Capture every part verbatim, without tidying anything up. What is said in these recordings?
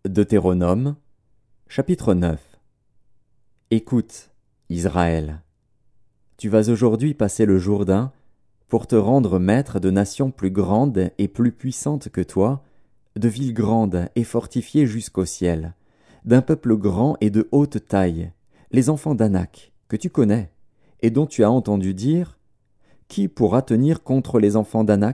Deutéronome, chapitre neuf. Écoute, Israël, tu vas aujourd'hui passer le Jourdain pour te rendre maître de nations plus grandes et plus puissantes que toi, de villes grandes et fortifiées jusqu'au ciel, d'un peuple grand et de haute taille, les enfants d'Anak, que tu connais, et dont tu as entendu dire « Qui pourra tenir contre les enfants d'Anak ?»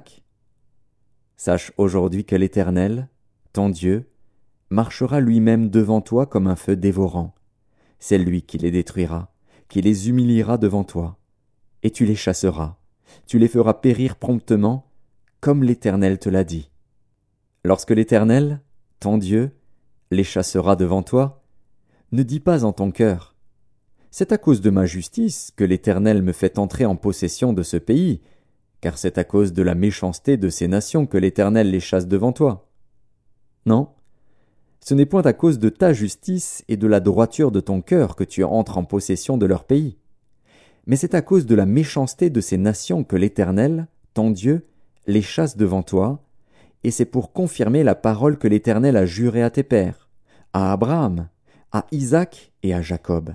Sache aujourd'hui que l'Éternel, ton Dieu, marchera lui-même devant toi comme un feu dévorant. C'est lui qui les détruira, qui les humiliera devant toi. Et tu les chasseras, tu les feras périr promptement, comme l'Éternel te l'a dit. Lorsque l'Éternel, ton Dieu, les chassera devant toi, ne dis pas en ton cœur « C'est à cause de ma justice que l'Éternel me fait entrer en possession de ce pays, car c'est à cause de la méchanceté de ces nations que l'Éternel les chasse devant toi. » Non, ce n'est point à cause de ta justice et de la droiture de ton cœur que tu entres en possession de leur pays, mais c'est à cause de la méchanceté de ces nations que l'Éternel, ton Dieu, les chasse devant toi, et c'est pour confirmer la parole que l'Éternel a jurée à tes pères, à Abraham, à Isaac et à Jacob.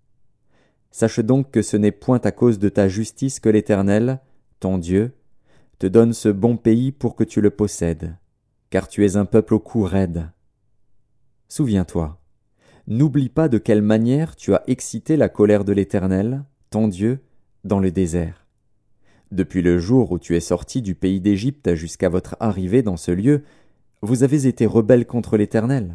Sache donc que ce n'est point à cause de ta justice que l'Éternel, ton Dieu, te donne ce bon pays pour que tu le possèdes, car tu es un peuple au cou raide. Souviens-toi, n'oublie pas de quelle manière tu as excité la colère de l'Éternel, ton Dieu, dans le désert. Depuis le jour où tu es sorti du pays d'Égypte jusqu'à votre arrivée dans ce lieu, vous avez été rebelles contre l'Éternel.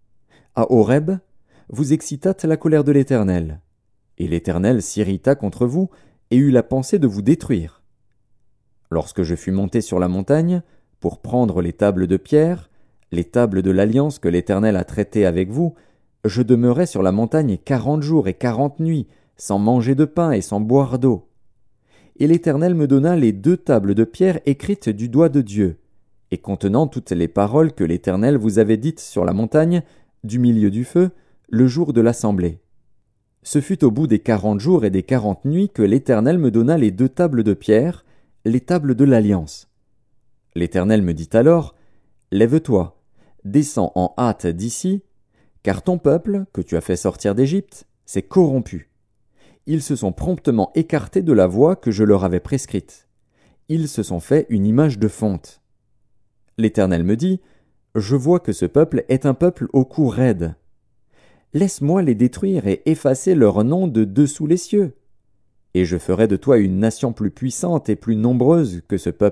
À Horeb, vous excitâtes la colère de l'Éternel, et l'Éternel s'irrita contre vous et eut la pensée de vous détruire. Lorsque je fus monté sur la montagne, pour prendre les tables de pierre, les tables de l'alliance que l'Éternel a traitées avec vous, je demeurai sur la montagne quarante jours et quarante nuits, sans manger de pain et sans boire d'eau. Et l'Éternel me donna les deux tables de pierre écrites du doigt de Dieu, et contenant toutes les paroles que l'Éternel vous avait dites sur la montagne, du milieu du feu, le jour de l'assemblée. Ce fut au bout des quarante jours et des quarante nuits que l'Éternel me donna les deux tables de pierre, les tables de l'alliance. L'Éternel me dit alors, « Lève-toi, descends en hâte d'ici, car ton peuple, que tu as fait sortir d'Égypte, s'est corrompu. Ils se sont promptement écartés de la voie que je leur avais prescrite. Ils se sont fait une image de fonte. » L'Éternel me dit, « Je vois que ce peuple est un peuple au cou raide. Laisse-moi les détruire et effacer leur nom de dessous les cieux. Et je ferai de toi une nation plus puissante et plus nombreuse que ce peuple. »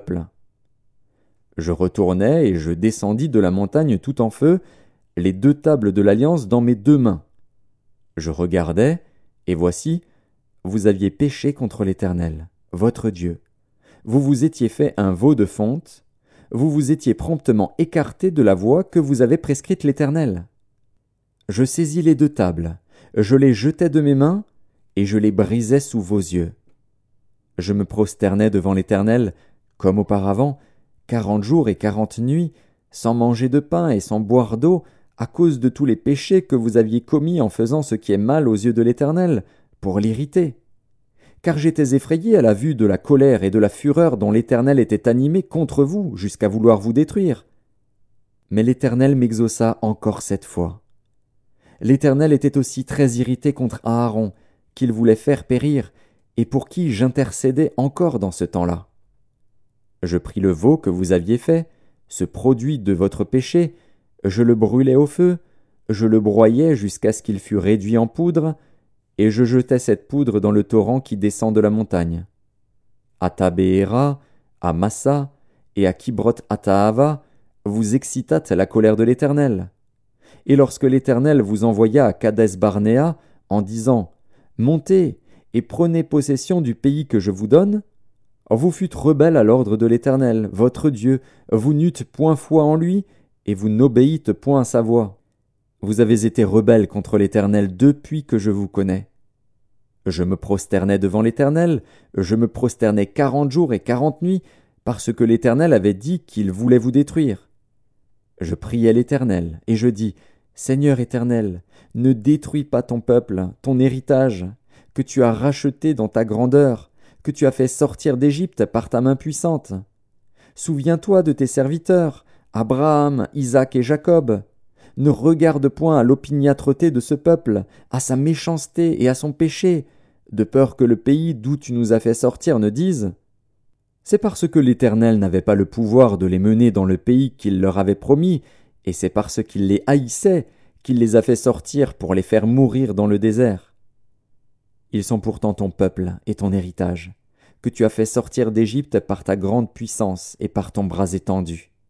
Je retournai et je descendis de la montagne tout en feu, les deux tables de l'alliance dans mes deux mains. Je regardai, et voici, vous aviez péché contre l'Éternel, votre Dieu. Vous vous étiez fait un veau de fonte, vous vous étiez promptement écarté de la voie que vous avait prescrite l'Éternel. Je saisis les deux tables, je les jetai de mes mains, et je les brisai sous vos yeux. Je me prosternai devant l'Éternel, comme auparavant, quarante jours et quarante nuits, sans manger de pain et sans boire d'eau, à cause de tous les péchés que vous aviez commis en faisant ce qui est mal aux yeux de l'Éternel, pour l'irriter. Car j'étais effrayé à la vue de la colère et de la fureur dont l'Éternel était animé contre vous, jusqu'à vouloir vous détruire. Mais l'Éternel m'exauça encore cette fois. L'Éternel était aussi très irrité contre Aaron, qu'il voulait faire périr, et pour qui j'intercédais encore dans ce temps-là. Je pris le veau que vous aviez fait, ce produit de votre péché, je le brûlai au feu, je le broyai jusqu'à ce qu'il fût réduit en poudre, et je jetai cette poudre dans le torrent qui descend de la montagne. À Tabéhéra, à Massa et à Kibroth Hattaava, vous excitâtes la colère de l'Éternel. Et lorsque l'Éternel vous envoya à Kadès Barnéa, en disant « Montez et prenez possession du pays que je vous donne », vous fûtes rebelles à l'ordre de l'Éternel, votre Dieu, vous n'eûtes point foi en lui, et vous n'obéîtes point à sa voix. Vous avez été rebelles contre l'Éternel depuis que je vous connais. Je me prosternais devant l'Éternel, je me prosternais quarante jours et quarante nuits, parce que l'Éternel avait dit qu'il voulait vous détruire. Je priai l'Éternel, et je dis, « Seigneur Éternel, ne détruis pas ton peuple, ton héritage, que tu as racheté dans ta grandeur, que tu as fait sortir d'Égypte par ta main puissante. Souviens-toi de tes serviteurs, Abraham, Isaac et Jacob. ne regarde point à l'opiniâtreté de ce peuple, à sa méchanceté et à son péché, de peur que le pays d'où tu nous as fait sortir ne dise « C'est parce que l'Éternel n'avait pas le pouvoir de les mener dans le pays qu'il leur avait promis, et c'est parce qu'il les haïssait qu'il les a fait sortir pour les faire mourir dans le désert. Ils sont pourtant ton peuple et ton héritage, que tu as fait sortir d'Égypte par ta grande puissance et par ton bras étendu.